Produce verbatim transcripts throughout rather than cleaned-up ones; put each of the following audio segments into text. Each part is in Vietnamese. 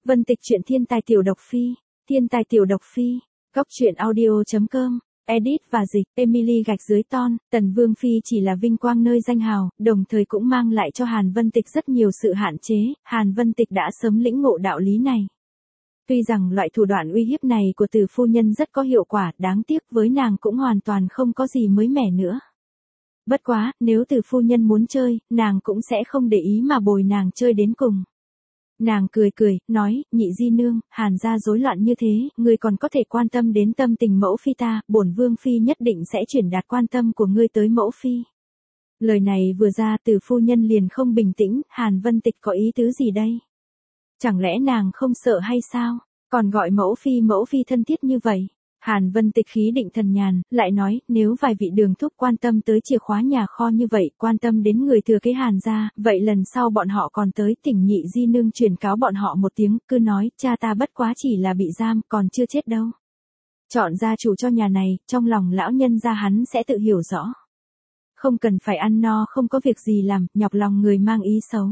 Vân Tịch truyện thiên tài tiểu độc phi, thiên tài tiểu độc phi, góc truyện audio.com, edit và dịch, Emily gạch dưới ton, Tần Vương Phi chỉ là vinh quang nơi danh hào, đồng thời cũng mang lại cho Hàn Vân Tịch rất nhiều sự hạn chế, Hàn Vân Tịch đã sớm lĩnh ngộ đạo lý này. Tuy rằng loại thủ đoạn uy hiếp này của Từ phu nhân rất có hiệu quả, đáng tiếc với nàng cũng hoàn toàn không có gì mới mẻ nữa. Bất quá, nếu Từ phu nhân muốn chơi, nàng cũng sẽ không để ý mà bồi nàng chơi đến cùng. Nàng cười cười, nói, nhị di nương, Hàn gia rối loạn như thế, ngươi còn có thể quan tâm đến tâm tình mẫu phi ta, bổn vương phi nhất định sẽ chuyển đạt quan tâm của ngươi tới mẫu phi. Lời này vừa ra, Từ phu nhân liền không bình tĩnh, Hàn Vân Tịch có ý tứ gì đây? Chẳng lẽ nàng không sợ hay sao? Còn gọi mẫu phi mẫu phi thân thiết như vậy? Hàn Vân Tịch khí định thần nhàn, lại nói, nếu vài vị đường thúc quan tâm tới chìa khóa nhà kho như vậy, quan tâm đến người thừa kế Hàn gia, vậy lần sau bọn họ còn tới tỉnh nhị di nương truyền cáo bọn họ một tiếng, cứ nói, cha ta bất quá chỉ là bị giam, còn chưa chết đâu. Chọn gia chủ cho nhà này, trong lòng lão nhân gia hắn sẽ tự hiểu rõ. Không cần phải ăn no không có việc gì làm, nhọc lòng người mang ý xấu.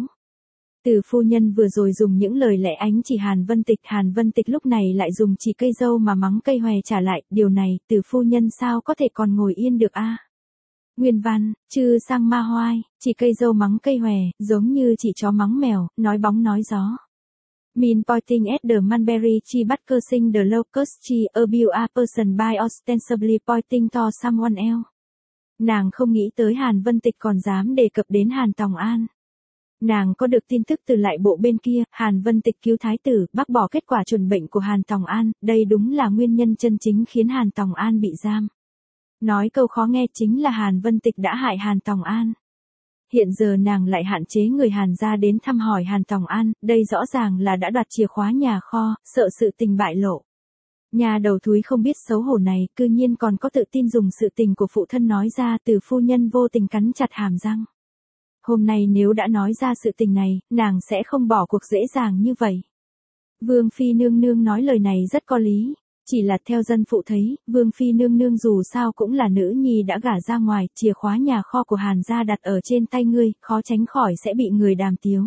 Từ phu nhân vừa rồi dùng những lời lẽ ánh chỉ Hàn Vân Tịch, Hàn Vân Tịch lúc này lại dùng chỉ cây dâu mà mắng cây hòe trả lại, điều này, từ phu nhân sao có thể còn ngồi yên được a? Nguyên văn, chư sang ma hoai, chỉ cây dâu mắng cây hòe, giống như chỉ chó mắng mèo, nói bóng nói gió. Mean pointing at the mulberry tree but cursing the locust tree, abuse a person by ostensibly pointing to someone else. Nàng không nghĩ tới Hàn Vân Tịch còn dám đề cập đến Hàn Tòng An. Nàng có được tin tức từ lại bộ bên kia, Hàn Vân Tịch cứu thái tử, bác bỏ kết quả chuẩn bệnh của Hàn Tòng An, đây đúng là nguyên nhân chân chính khiến Hàn Tòng An bị giam. Nói câu khó nghe chính là Hàn Vân Tịch đã hại Hàn Tòng An. Hiện giờ nàng lại hạn chế người Hàn gia đến thăm hỏi Hàn Tòng An, đây rõ ràng là đã đoạt chìa khóa nhà kho, sợ sự tình bại lộ. Nhà đầu thúi không biết xấu hổ này, cư nhiên còn có tự tin dùng sự tình của phụ thân nói ra, Từ phu nhân vô tình cắn chặt hàm răng. Hôm nay nếu đã nói ra sự tình này, nàng sẽ không bỏ cuộc dễ dàng như vậy. Vương Phi nương nương nói lời này rất có lý, chỉ là theo dân phụ thấy, Vương Phi nương nương dù sao cũng là nữ nhi đã gả ra ngoài, chìa khóa nhà kho của Hàn gia đặt ở trên tay ngươi, khó tránh khỏi sẽ bị người đàm tiếu.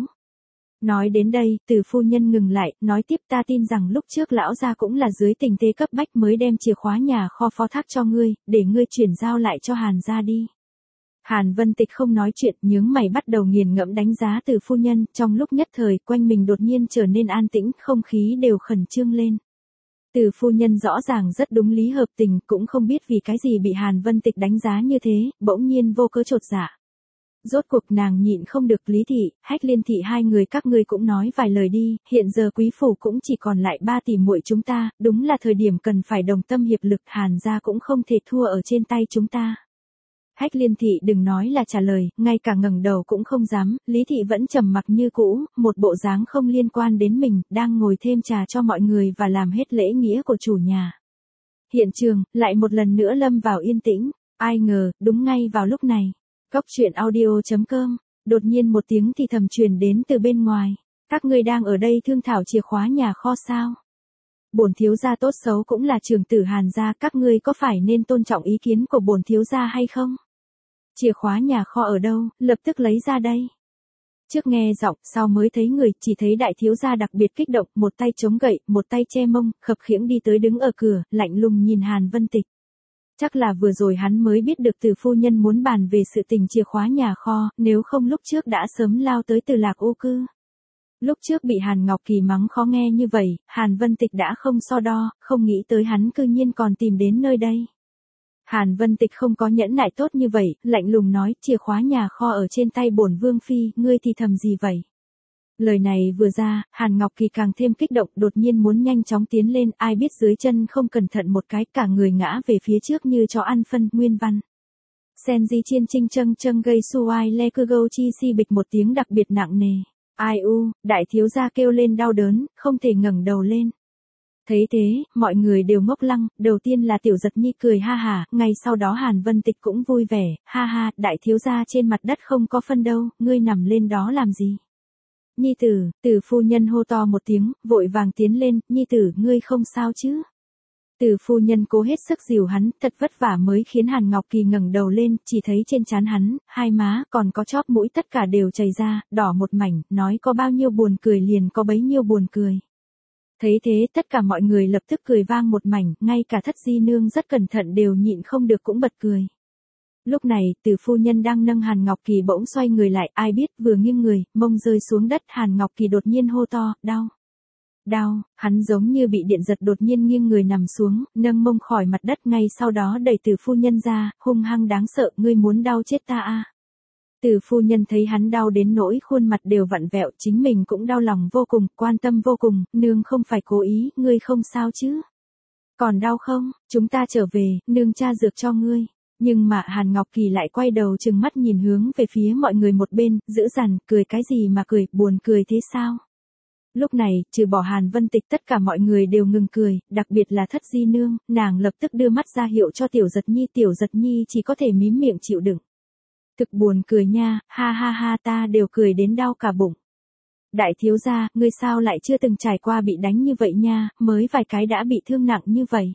Nói đến đây, Từ phu nhân ngừng lại, nói tiếp ta tin rằng lúc trước lão gia cũng là dưới tình thế cấp bách mới đem chìa khóa nhà kho phó thác cho ngươi, để ngươi chuyển giao lại cho Hàn gia đi. Hàn Vân Tịch không nói chuyện, nhướng mày bắt đầu nghiền ngẫm đánh giá Từ phu nhân, trong lúc nhất thời, quanh mình đột nhiên trở nên an tĩnh, không khí đều khẩn trương lên. Từ phu nhân rõ ràng rất đúng lý hợp tình, cũng không biết vì cái gì bị Hàn Vân Tịch đánh giá như thế, bỗng nhiên vô cớ chột dạ. Rốt cuộc nàng nhịn không được, Lý thị, Hách Liên thị hai người các ngươi cũng nói vài lời đi, hiện giờ quý phủ cũng chỉ còn lại ba tỷ muội chúng ta, đúng là thời điểm cần phải đồng tâm hiệp lực, Hàn gia cũng không thể thua ở trên tay chúng ta. Hách Liên thị đừng nói là trả lời, ngay cả ngẩng đầu cũng không dám, Lý thị vẫn trầm mặc như cũ, một bộ dáng không liên quan đến mình, đang ngồi thêm trà cho mọi người và làm hết lễ nghĩa của chủ nhà. Hiện trường, lại một lần nữa lâm vào yên tĩnh, ai ngờ, đúng ngay vào lúc này. Góc truyện audio.com, đột nhiên một tiếng thì thầm truyền đến từ bên ngoài. Các ngươi đang ở đây thương thảo chìa khóa nhà kho sao? Bổn thiếu gia tốt xấu cũng là trưởng tử Hàn gia, các ngươi có phải nên tôn trọng ý kiến của bổn thiếu gia hay không? Chìa khóa nhà kho ở đâu, lập tức lấy ra đây. Trước nghe giọng, sau mới thấy người, chỉ thấy đại thiếu gia đặc biệt kích động, một tay chống gậy, một tay che mông, khập khiễng đi tới đứng ở cửa, lạnh lùng nhìn Hàn Vân Tịch. Chắc là vừa rồi hắn mới biết được Từ phu nhân muốn bàn về sự tình chìa khóa nhà kho, nếu không lúc trước đã sớm lao tới Từ Lạc Ô cư. Lúc trước bị Hàn Ngọc Kỳ mắng khó nghe như vậy, Hàn Vân Tịch đã không so đo, không nghĩ tới hắn cư nhiên còn tìm đến nơi đây. Hàn Vân Tịch không có nhẫn nại tốt như vậy, lạnh lùng nói, chìa khóa nhà kho ở trên tay bổn vương phi, ngươi thì thầm gì vậy? Lời này vừa ra, Hàn Ngọc Kỳ càng thêm kích động, đột nhiên muốn nhanh chóng tiến lên, ai biết dưới chân không cẩn thận một cái, cả người ngã về phía trước như chó ăn phân, nguyên văn. Senji chiên trinh trâng trâng gây suai le cư gâu chi si bịch một tiếng đặc biệt nặng nề. Ai u, đại thiếu gia kêu lên đau đớn, không thể ngẩng đầu lên. Thấy thế, mọi người đều ngốc lăng, đầu tiên là Tiểu Giật Nhi cười ha hà, ngay sau đó Hàn Vân Tịch cũng vui vẻ, ha ha, đại thiếu gia trên mặt đất không có phân đâu, ngươi nằm lên đó làm gì? Nhi tử, Từ phu nhân hô to một tiếng, vội vàng tiến lên, Nhi tử, ngươi không sao chứ? Từ phu nhân cố hết sức dìu hắn, thật vất vả mới khiến Hàn Ngọc Kỳ ngẩng đầu lên, chỉ thấy trên trán hắn, hai má, còn có chóp mũi tất cả đều chảy ra, đỏ một mảnh, nói có bao nhiêu buồn cười liền có bấy nhiêu buồn cười. Thấy thế tất cả mọi người lập tức cười vang một mảnh, ngay cả Thất Di Nương rất cẩn thận đều nhịn không được cũng bật cười. Lúc này, Từ phu nhân đang nâng Hàn Ngọc Kỳ bỗng xoay người lại, ai biết vừa nghiêng người, mông rơi xuống đất, Hàn Ngọc Kỳ đột nhiên hô to, đau. Đau, hắn giống như bị điện giật đột nhiên nghiêng người nằm xuống, nâng mông khỏi mặt đất ngay sau đó đẩy Từ phu nhân ra, hung hăng đáng sợ, ngươi muốn đau chết ta à. Từ phu nhân thấy hắn đau đến nỗi khuôn mặt đều vặn vẹo, chính mình cũng đau lòng vô cùng, quan tâm vô cùng, nương không phải cố ý, ngươi không sao chứ. Còn đau không, chúng ta trở về, nương tra dược cho ngươi. Nhưng mà Hàn Ngọc Kỳ lại quay đầu trừng mắt nhìn hướng về phía mọi người một bên, dữ dằn, cười cái gì mà cười, buồn cười thế sao? Lúc này, trừ bỏ Hàn Vân Tịch tất cả mọi người đều ngừng cười, đặc biệt là Thất Di Nương, nàng lập tức đưa mắt ra hiệu cho Tiểu Giật Nhi, Tiểu Giật Nhi chỉ có thể mím miệng chịu đựng. Thực buồn cười nha, ha ha ha ta đều cười đến đau cả bụng. Đại thiếu gia, ngươi sao lại chưa từng trải qua bị đánh như vậy nha, mới vài cái đã bị thương nặng như vậy.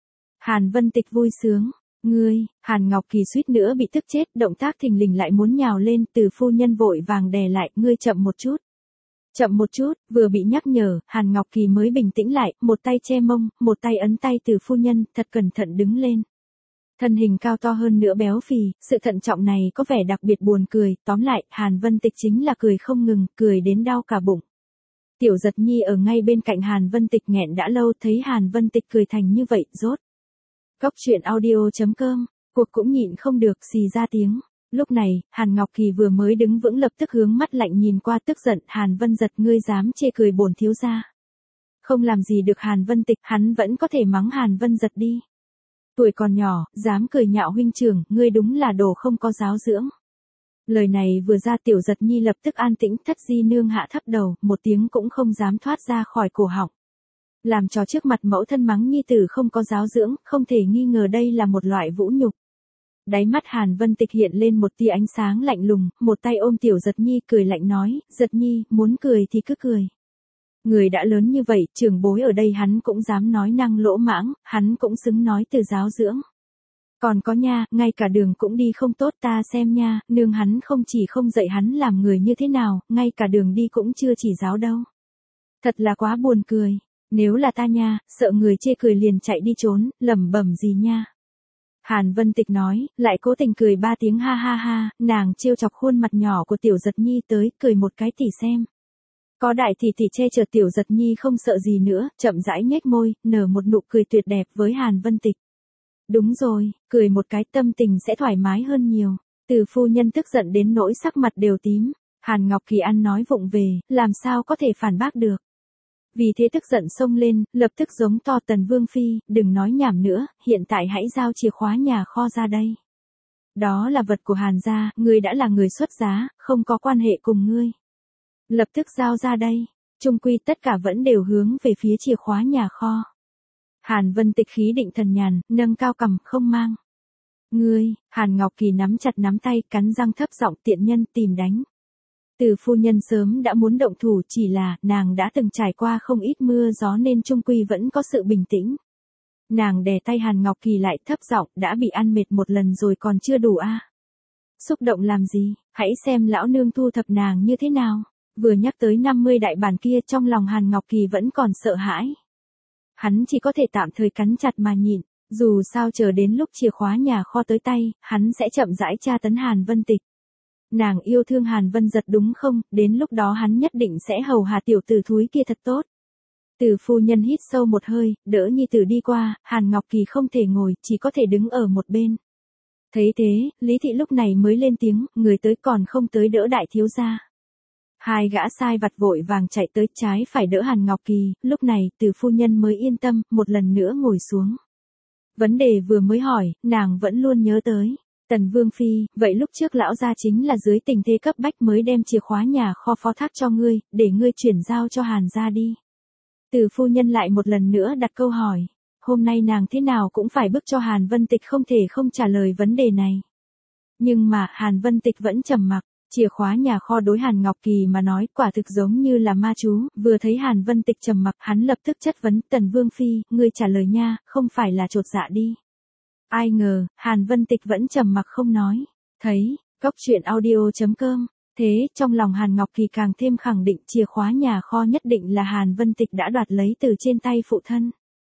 Hàn Vân Tịch vui sướng. Ngươi, Hàn Ngọc Kỳ suýt nữa bị tức chết, động tác thình lình lại muốn nhào lên, Từ phu nhân vội vàng đè lại, ngươi chậm một chút. Chậm một chút, vừa bị nhắc nhở, Hàn Ngọc Kỳ mới bình tĩnh lại, một tay che mông, một tay ấn tay Từ phu nhân, thật cẩn thận đứng lên. Thân hình cao to hơn nữa béo phì, sự thận trọng này có vẻ đặc biệt buồn cười, tóm lại, Hàn Vân Tịch chính là cười không ngừng, cười đến đau cả bụng. Tiểu Giật Nhi ở ngay bên cạnh Hàn Vân Tịch nghẹn đã lâu, thấy Hàn Vân Tịch cười thành như vậy, rốt. Cốc truyện audio chấm com, cuộc cũng nhịn không được, xì ra tiếng. Lúc này, Hàn Ngọc Kỳ vừa mới đứng vững lập tức hướng mắt lạnh nhìn qua tức giận, Hàn Vân Giật ngươi dám chê cười bổn thiếu gia. Không làm gì được Hàn Vân Tịch, hắn vẫn có thể mắng Hàn Vân Giật đi. Tuổi còn nhỏ, dám cười nhạo huynh trưởng, ngươi đúng là đồ không có giáo dưỡng. Lời này vừa ra Tiểu Giật Nhi lập tức an tĩnh, Thất Di Nương hạ thấp đầu, một tiếng cũng không dám thoát ra khỏi cổ họng. Làm cho trước mặt mẫu thân mắng nhi tử không có giáo dưỡng, không thể nghi ngờ đây là một loại vũ nhục. Đáy mắt Hàn Vân Tịch hiện lên một tia ánh sáng lạnh lùng, một tay ôm Tiểu Giật Nhi cười lạnh nói, Giật Nhi, muốn cười thì cứ cười. Người đã lớn như vậy, trưởng bối ở đây hắn cũng dám nói năng lỗ mãng, hắn cũng xứng nói từ giáo dưỡng. Còn có nha, ngay cả đường cũng đi không tốt ta xem nha, nương hắn không chỉ không dạy hắn làm người như thế nào, ngay cả đường đi cũng chưa chỉ giáo đâu. Thật là quá buồn cười. Nếu là ta nha, sợ người chê cười liền chạy đi trốn, lẩm bẩm gì nha. Hàn Vân Tịch nói, lại cố tình cười ba tiếng ha ha ha, nàng trêu chọc khuôn mặt nhỏ của Tiểu Giật Nhi tới, cười một cái tỉ xem. Có đại tỷ tỷ che chở Tiểu Giật Nhi không sợ gì nữa, chậm rãi nhếch môi, nở một nụ cười tuyệt đẹp với Hàn Vân Tịch. Đúng rồi, cười một cái tâm tình sẽ thoải mái hơn nhiều. Từ phu nhân tức giận đến nỗi sắc mặt đều tím, Hàn Ngọc Kỳ ăn nói vụng về, làm sao có thể phản bác được. Vì thế tức giận xông lên, lập tức giống to Tần Vương Phi, đừng nói nhảm nữa, hiện tại hãy giao chìa khóa nhà kho ra đây. Đó là vật của Hàn gia, ngươi đã là người xuất giá, không có quan hệ cùng ngươi. Lập tức giao ra đây, chung quy tất cả vẫn đều hướng về phía chìa khóa nhà kho. Hàn Vân Tịch khí định thần nhàn, nâng cao cằm, không mang. Ngươi, Hàn Ngọc Kỳ nắm chặt nắm tay, cắn răng thấp giọng tiện nhân tìm đánh. Từ phu nhân sớm đã muốn động thủ, chỉ là, nàng đã từng trải qua không ít mưa gió nên chung quy vẫn có sự bình tĩnh. Nàng đè tay Hàn Ngọc Kỳ lại thấp giọng, đã bị ăn mệt một lần rồi còn chưa đủ à. Xúc động làm gì, hãy xem lão nương thu thập nàng như thế nào. Vừa nhắc tới năm mươi đại bản kia trong lòng Hàn Ngọc Kỳ vẫn còn sợ hãi. Hắn chỉ có thể tạm thời cắn chặt mà nhịn, dù sao chờ đến lúc chìa khóa nhà kho tới tay, hắn sẽ chậm rãi tra tấn Hàn Vân Tịch. Nàng yêu thương Hàn Vân Giật đúng không, đến lúc đó hắn nhất định sẽ hầu hạ tiểu tử thúi kia thật tốt. Từ phu nhân hít sâu một hơi, đỡ nhi tử đi qua, Hàn Ngọc Kỳ không thể ngồi, chỉ có thể đứng ở một bên. Thấy thế, Lý Thị lúc này mới lên tiếng, người tới còn không tới đỡ đại thiếu gia. Hai gã sai vặt vội vàng chạy tới trái phải đỡ Hàn Ngọc Kỳ, lúc này từ phu nhân mới yên tâm, một lần nữa ngồi xuống. Vấn đề vừa mới hỏi, nàng vẫn luôn nhớ tới. Tần Vương Phi, vậy lúc trước lão gia chính là dưới tình thế cấp bách mới đem chìa khóa nhà kho phó thác cho ngươi, để ngươi chuyển giao cho Hàn gia đi. Từ phu nhân lại một lần nữa đặt câu hỏi. Hôm nay nàng thế nào cũng phải bức cho Hàn Vân Tịch không thể không trả lời vấn đề này. Nhưng mà Hàn Vân Tịch vẫn trầm mặc. Chìa khóa nhà kho đối Hàn Ngọc Kỳ mà nói quả thực giống như là ma chú, vừa thấy Hàn Vân Tịch trầm mặc hắn lập tức chất vấn Tần Vương Phi, ngươi trả lời nha, không phải là chột dạ đi. Ai ngờ, Hàn Vân Tịch vẫn trầm mặc không nói. Thấy, cốc truyện audio chấm com Thế, trong lòng Hàn Ngọc Kỳ càng thêm khẳng định chìa khóa nhà kho nhất định là Hàn Vân Tịch đã đoạt lấy từ trên tay phụ thân.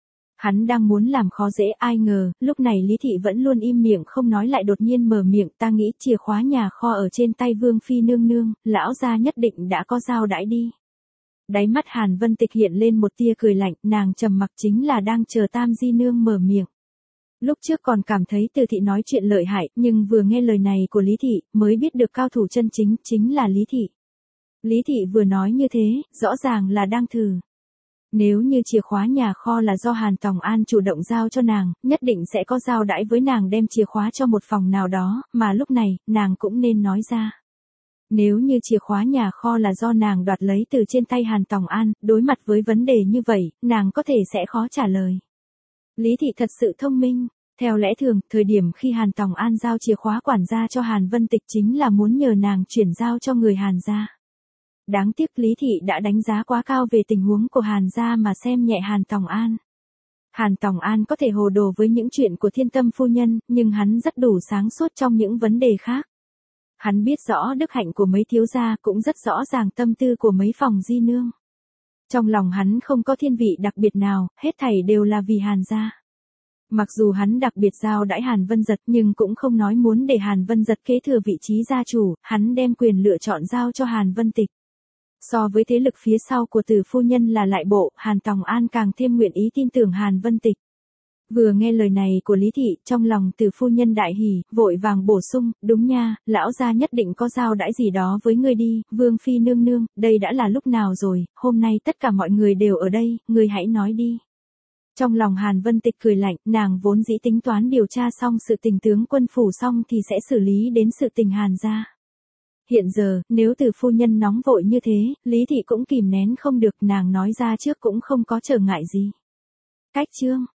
Hắn đang muốn làm khó dễ, ai ngờ, lúc này Lý Thị vẫn luôn im miệng không nói lại đột nhiên mở miệng, ta nghĩ chìa khóa nhà kho ở trên tay Vương Phi nương nương, lão gia nhất định đã có giao đãi đi. Đáy mắt Hàn Vân Tịch hiện lên một tia cười lạnh, nàng trầm mặc chính là đang chờ Tam Di nương mở miệng. Lúc trước còn cảm thấy Từ Thị nói chuyện lợi hại, nhưng vừa nghe lời này của Lý Thị, mới biết được cao thủ chân chính, chính là Lý Thị. Lý Thị vừa nói như thế, rõ ràng là đang thử. Nếu như chìa khóa nhà kho là do Hàn Tòng An chủ động giao cho nàng, nhất định sẽ có giao đãi với nàng đem chìa khóa cho một phòng nào đó, mà lúc này, nàng cũng nên nói ra. Nếu như chìa khóa nhà kho là do nàng đoạt lấy từ trên tay Hàn Tòng An, đối mặt với vấn đề như vậy, nàng có thể sẽ khó trả lời. Lý Thị thật sự thông minh. Theo lẽ thường, thời điểm khi Hàn Tòng An giao chìa khóa quản gia cho Hàn Vân Tịch chính là muốn nhờ nàng chuyển giao cho người Hàn gia. Đáng tiếc Lý Thị đã đánh giá quá cao về tình huống của Hàn gia mà xem nhẹ Hàn Tòng An. Hàn Tòng An có thể hồ đồ với những chuyện của Thiên Tâm phu nhân, nhưng hắn rất đủ sáng suốt trong những vấn đề khác. Hắn biết rõ đức hạnh của mấy thiếu gia, cũng rất rõ ràng tâm tư của mấy phòng di nương. Trong lòng hắn không có thiên vị đặc biệt nào, hết thảy đều là vì Hàn gia. Mặc dù hắn đặc biệt giao đãi Hàn Vân Dật nhưng cũng không nói muốn để Hàn Vân Dật kế thừa vị trí gia chủ, hắn đem quyền lựa chọn giao cho Hàn Vân Tịch. So với thế lực phía sau của Từ phu nhân là lại bộ, Hàn Tòng An càng thêm nguyện ý tin tưởng Hàn Vân Tịch. Vừa nghe lời này của Lý Thị, trong lòng Từ phu nhân đại hỉ, vội vàng bổ sung, đúng nha, lão gia nhất định có giao đãi gì đó với ngươi đi, Vương Phi nương nương, đây đã là lúc nào rồi, hôm nay tất cả mọi người đều ở đây, ngươi hãy nói đi. Trong lòng Hàn Vân Tịch cười lạnh, nàng vốn dĩ tính toán điều tra xong sự tình tướng quân phủ xong thì sẽ xử lý đến sự tình Hàn gia. Hiện giờ, nếu Từ phu nhân nóng vội như thế, Lý Thị cũng kìm nén không được, nàng nói ra trước cũng không có trở ngại gì. Cách chương